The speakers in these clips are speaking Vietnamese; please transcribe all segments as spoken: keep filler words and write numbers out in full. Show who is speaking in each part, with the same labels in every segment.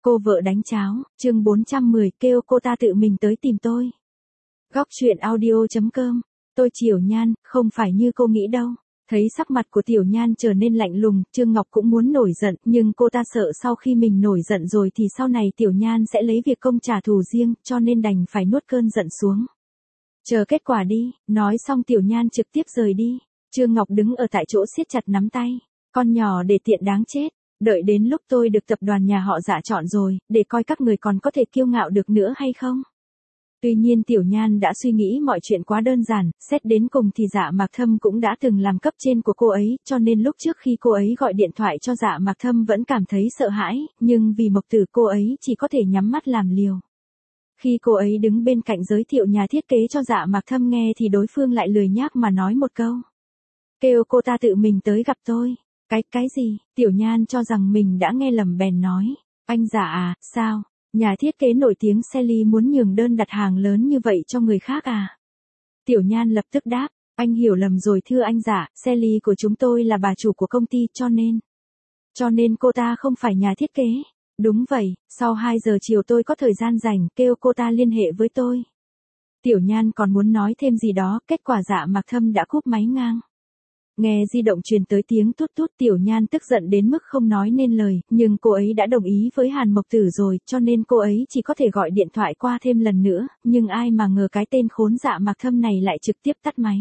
Speaker 1: Cô vợ đánh cháo, chương bốn trăm mười, kêu cô ta tự mình tới tìm tôi. Góc truyện audio chấm com, tôi Tiểu Nhan, không phải như cô nghĩ đâu. Thấy sắc mặt của Tiểu Nhan trở nên lạnh lùng, Trương Ngọc cũng muốn nổi giận, nhưng cô ta sợ sau khi mình nổi giận rồi thì sau này Tiểu Nhan sẽ lấy việc công trả thù riêng, cho nên đành phải nuốt cơn giận xuống. Chờ kết quả đi, nói xong Tiểu Nhan trực tiếp rời đi. Trương Ngọc đứng ở tại chỗ siết chặt nắm tay, con nhỏ để tiện đáng chết. Đợi đến lúc tôi được tập đoàn nhà họ Dạ chọn rồi, để coi các người còn có thể kiêu ngạo được nữa hay không. Tuy nhiên Tiểu Nhan đã suy nghĩ mọi chuyện quá đơn giản, xét đến cùng thì Dạ Mạc Thâm cũng đã từng làm cấp trên của cô ấy, cho nên lúc trước khi cô ấy gọi điện thoại cho Dạ Mạc Thâm vẫn cảm thấy sợ hãi, nhưng vì Mộc Tử cô ấy chỉ có thể nhắm mắt làm liều. Khi cô ấy đứng bên cạnh giới thiệu nhà thiết kế cho Dạ Mạc Thâm nghe thì đối phương lại lười nhác mà nói một câu. Kêu cô ta tự mình tới gặp tôi. Cái, cái gì? Tiểu Nhan cho rằng mình đã nghe lầm bèn nói. Anh Dạ à, sao? Nhà thiết kế nổi tiếng Sally muốn nhường đơn đặt hàng lớn như vậy cho người khác à? Tiểu Nhan lập tức đáp. Anh hiểu lầm rồi thưa anh Dạ, Sally của chúng tôi là bà chủ của công ty cho nên. Cho nên cô ta không phải nhà thiết kế. Đúng vậy, sau hai giờ chiều tôi có thời gian rảnh, kêu cô ta liên hệ với tôi. Tiểu Nhan còn muốn nói thêm gì đó, kết quả Dạ Mạc Thâm đã cúp máy ngang. Nghe di động truyền tới tiếng tút tút, Tiểu Nhan tức giận đến mức không nói nên lời, nhưng cô ấy đã đồng ý với Hàn Mộc Tử rồi, cho nên cô ấy chỉ có thể gọi điện thoại qua thêm lần nữa, nhưng ai mà ngờ cái tên khốn Dạ Mạc Thâm này lại trực tiếp tắt máy.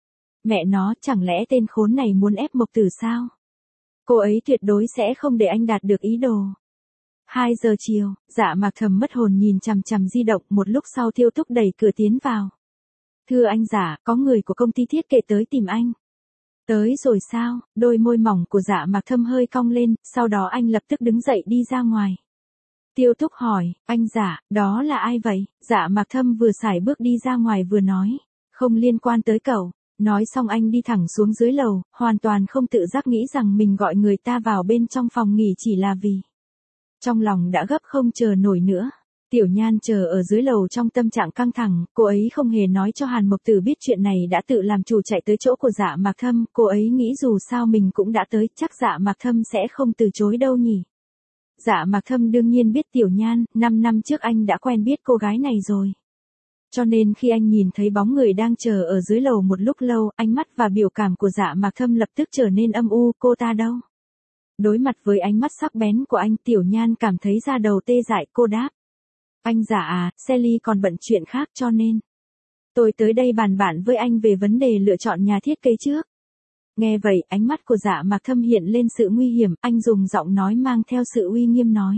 Speaker 1: Mẹ nó, chẳng lẽ tên khốn này muốn ép Mộc Tử sao? Cô ấy tuyệt đối sẽ không để anh đạt được ý đồ. Hai giờ chiều, Dạ Mạc Thâm mất hồn nhìn chằm chằm di động, một lúc sau Tiêu Thúc đẩy cửa tiến vào. Thưa anh Dạ, có người của công ty thiết kế tới tìm anh. Tới rồi sao? Đôi môi mỏng của Dạ Mạc Thâm hơi cong lên, sau đó anh lập tức đứng dậy đi ra ngoài. Tiêu Thúc hỏi, anh Dạ, đó là ai vậy? Dạ Mạc Thâm vừa sải bước đi ra ngoài vừa nói, không liên quan tới cậu. Nói xong anh đi thẳng xuống dưới lầu, hoàn toàn không tự giác nghĩ rằng mình gọi người ta vào bên trong phòng nghỉ chỉ là vì. Trong lòng đã gấp không chờ nổi nữa. Tiểu Nhan chờ ở dưới lầu trong tâm trạng căng thẳng, cô ấy không hề nói cho Hàn Mộc Tử biết chuyện này đã tự làm chủ chạy tới chỗ của Dạ Mạc Thâm, cô ấy nghĩ dù sao mình cũng đã tới, chắc Dạ Mạc Thâm sẽ không từ chối đâu nhỉ. Dạ Mạc Thâm đương nhiên biết Tiểu Nhan, năm năm trước anh đã quen biết cô gái này rồi. Cho nên khi anh nhìn thấy bóng người đang chờ ở dưới lầu một lúc lâu, ánh mắt và biểu cảm của Dạ Mạc Thâm lập tức trở nên âm u, cô ta đâu? Đối mặt với ánh mắt sắc bén của anh, Tiểu Nhan cảm thấy da đầu tê dại, cô đáp. Anh Dạ à, Sally còn bận chuyện khác cho nên. Tôi tới đây bàn bạc với anh về vấn đề lựa chọn nhà thiết kế trước. Nghe vậy, ánh mắt của Dạ Mạc Thâm hiện lên sự nguy hiểm, anh dùng giọng nói mang theo sự uy nghiêm nói.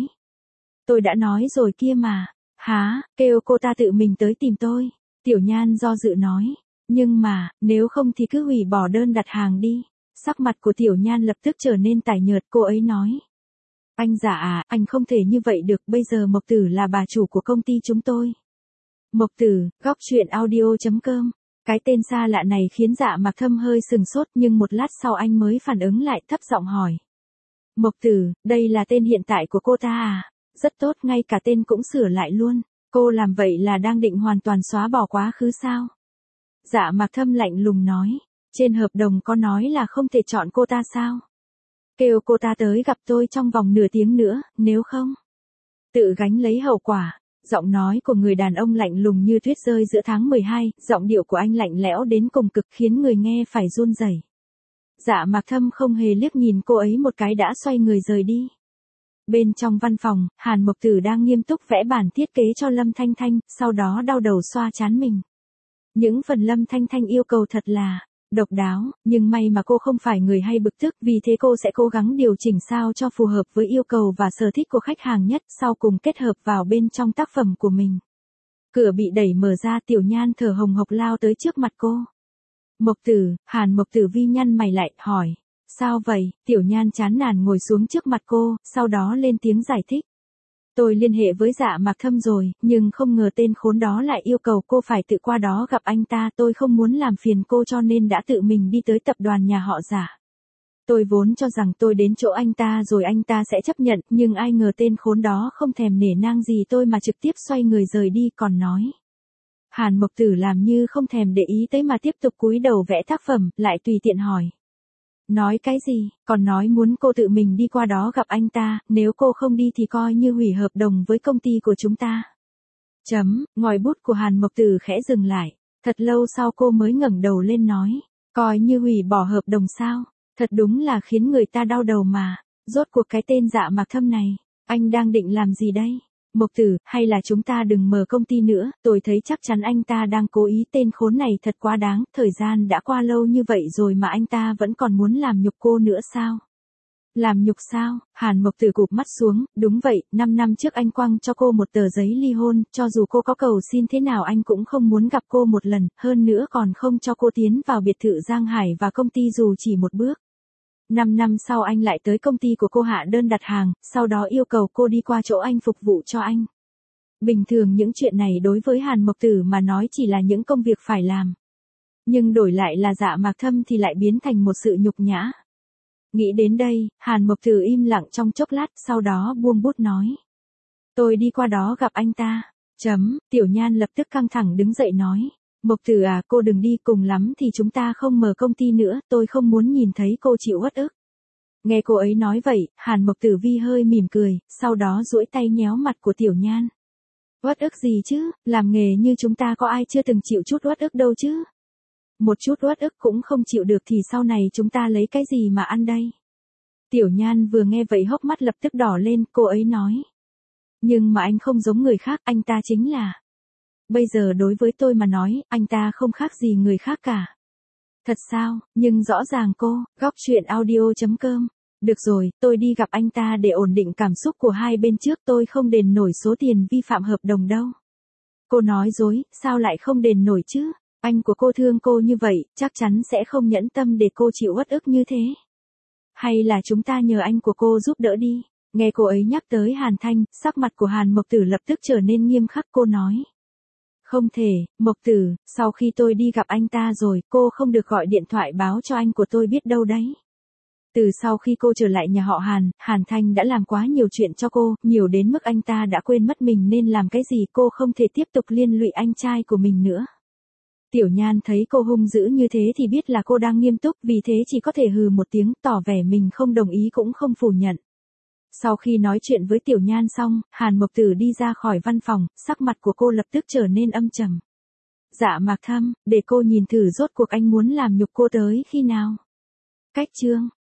Speaker 1: Tôi đã nói rồi kia mà. Hả, kêu cô ta tự mình tới tìm tôi. Tiểu Nhan do dự nói. Nhưng mà, nếu không thì cứ hủy bỏ đơn đặt hàng đi. Sắc mặt của Tiểu Nhan lập tức trở nên tái nhợt, cô ấy nói. Anh Dạ à, anh không thể như vậy được, bây giờ Mộc Tử là bà chủ của công ty chúng tôi. Mộc Tử, góc truyện audio chấm com. Cái tên xa lạ này khiến Dạ Mạc Thâm hơi sừng sốt, nhưng một lát sau anh mới phản ứng lại, thấp giọng hỏi. Mộc Tử, đây là tên hiện tại của cô ta à? Rất tốt, ngay cả tên cũng sửa lại luôn. Cô làm vậy là đang định hoàn toàn xóa bỏ quá khứ sao? Dạ Mạc Thâm lạnh lùng nói. Trên hợp đồng có nói là không thể chọn cô ta sao? Kêu cô ta tới gặp tôi trong vòng nửa tiếng nữa, nếu không, tự gánh lấy hậu quả. Giọng nói của người đàn ông lạnh lùng như tuyết rơi giữa tháng mười hai, giọng điệu của anh lạnh lẽo đến cùng cực khiến người nghe phải run rẩy. Dạ Mạc Thâm không hề liếc nhìn cô ấy một cái đã xoay người rời đi. Bên trong văn phòng, Hàn Mộc Tử đang nghiêm túc vẽ bản thiết kế cho Lâm Thanh Thanh, sau đó đau đầu xoa trán mình. Những phần Lâm Thanh Thanh yêu cầu thật là độc đáo, nhưng may mà cô không phải người hay bực tức, vì thế cô sẽ cố gắng điều chỉnh sao cho phù hợp với yêu cầu và sở thích của khách hàng nhất, sau cùng kết hợp vào bên trong tác phẩm của mình. Cửa bị đẩy mở ra, Tiểu Nhan thở hồng hộc lao tới trước mặt cô. Mộc Tử, Hàn Mộc Tử vi nhăn mày lại, hỏi. Sao vậy? Tiểu Nhan chán nản ngồi xuống trước mặt cô, sau đó lên tiếng giải thích. Tôi liên hệ với Dạ Mạc Thâm rồi, nhưng không ngờ tên khốn đó lại yêu cầu cô phải tự qua đó gặp anh ta, tôi không muốn làm phiền cô cho nên đã tự mình đi tới tập đoàn nhà họ Dạ. Tôi vốn cho rằng tôi đến chỗ anh ta rồi anh ta sẽ chấp nhận, nhưng ai ngờ tên khốn đó không thèm nể nang gì tôi mà trực tiếp xoay người rời đi, còn nói. Hàn Mộc Tử làm như không thèm để ý tới mà tiếp tục cúi đầu vẽ tác phẩm, lại tùy tiện hỏi. Nói cái gì, còn nói muốn cô tự mình đi qua đó gặp anh ta, nếu cô không đi thì coi như hủy hợp đồng với công ty của chúng ta. Chấm, ngòi bút của Hàn Mộc Tử khẽ dừng lại, thật lâu sau cô mới ngẩng đầu lên nói, coi như hủy bỏ hợp đồng sao, thật đúng là khiến người ta đau đầu mà, rốt cuộc cái tên Dạ Mạc Thâm này, anh đang định làm gì đây? Mộc Tử, hay là chúng ta đừng mở công ty nữa, tôi thấy chắc chắn anh ta đang cố ý, tên khốn này thật quá đáng, thời gian đã qua lâu như vậy rồi mà anh ta vẫn còn muốn làm nhục cô nữa sao? Làm nhục sao? Hàn Mộc Tử cụp mắt xuống, đúng vậy, năm năm trước anh quăng cho cô một tờ giấy ly hôn, cho dù cô có cầu xin thế nào anh cũng không muốn gặp cô một lần, hơn nữa còn không cho cô tiến vào biệt thự Giang Hải và công ty dù chỉ một bước. Năm năm sau anh lại tới công ty của cô hạ đơn đặt hàng, sau đó yêu cầu cô đi qua chỗ anh phục vụ cho anh. Bình thường những chuyện này đối với Hàn Mộc Tử mà nói chỉ là những công việc phải làm. Nhưng đổi lại là Dạ Mạc Thâm thì lại biến thành một sự nhục nhã. Nghĩ đến đây, Hàn Mộc Tử im lặng trong chốc lát, sau đó buông bút nói. Tôi đi qua đó gặp anh ta. Chấm, Tiểu Nhan lập tức căng thẳng đứng dậy nói. Mộc Tử à, cô đừng đi, cùng lắm thì chúng ta không mở công ty nữa, tôi không muốn nhìn thấy cô chịu uất ức. Nghe cô ấy nói vậy, Hàn Mộc Tử Vi hơi mỉm cười, sau đó duỗi tay nhéo mặt của Tiểu Nhan. Uất ức gì chứ, làm nghề như chúng ta có ai chưa từng chịu chút uất ức đâu chứ. Một chút uất ức cũng không chịu được thì sau này chúng ta lấy cái gì mà ăn đây? Tiểu Nhan vừa nghe vậy hốc mắt lập tức đỏ lên, cô ấy nói. Nhưng mà anh không giống người khác, anh ta chính là... Bây giờ đối với tôi mà nói, anh ta không khác gì người khác cả. Thật sao, nhưng rõ ràng cô, góc chuyện audio chấm com. Được rồi, tôi đi gặp anh ta để ổn định cảm xúc của hai bên trước, tôi không đền nổi số tiền vi phạm hợp đồng đâu. Cô nói dối, sao lại không đền nổi chứ? Anh của cô thương cô như vậy, chắc chắn sẽ không nhẫn tâm để cô chịu uất ức như thế. Hay là chúng ta nhờ anh của cô giúp đỡ đi. Nghe cô ấy nhắc tới Hàn Thanh, sắc mặt của Hàn Mộc Tử lập tức trở nên nghiêm khắc, cô nói. Không thể, Mộc Tử, sau khi tôi đi gặp anh ta rồi, cô không được gọi điện thoại báo cho anh của tôi biết đâu đấy. Từ sau khi cô trở lại nhà họ Hàn, Hàn Thanh đã làm quá nhiều chuyện cho cô, nhiều đến mức anh ta đã quên mất mình nên làm cái gì, cô không thể tiếp tục liên lụy anh trai của mình nữa. Tiểu Nhan thấy cô hung dữ như thế thì biết là cô đang nghiêm túc, vì thế chỉ có thể hừ một tiếng, tỏ vẻ mình không đồng ý cũng không phủ nhận. Sau khi nói chuyện với Tiểu Nhan xong, Hàn Mộc Tử đi ra khỏi văn phòng, sắc mặt của cô lập tức trở nên âm trầm. Dạ Mạc Thâm, để cô nhìn thử rốt cuộc anh muốn làm nhục cô tới khi nào. Cách chương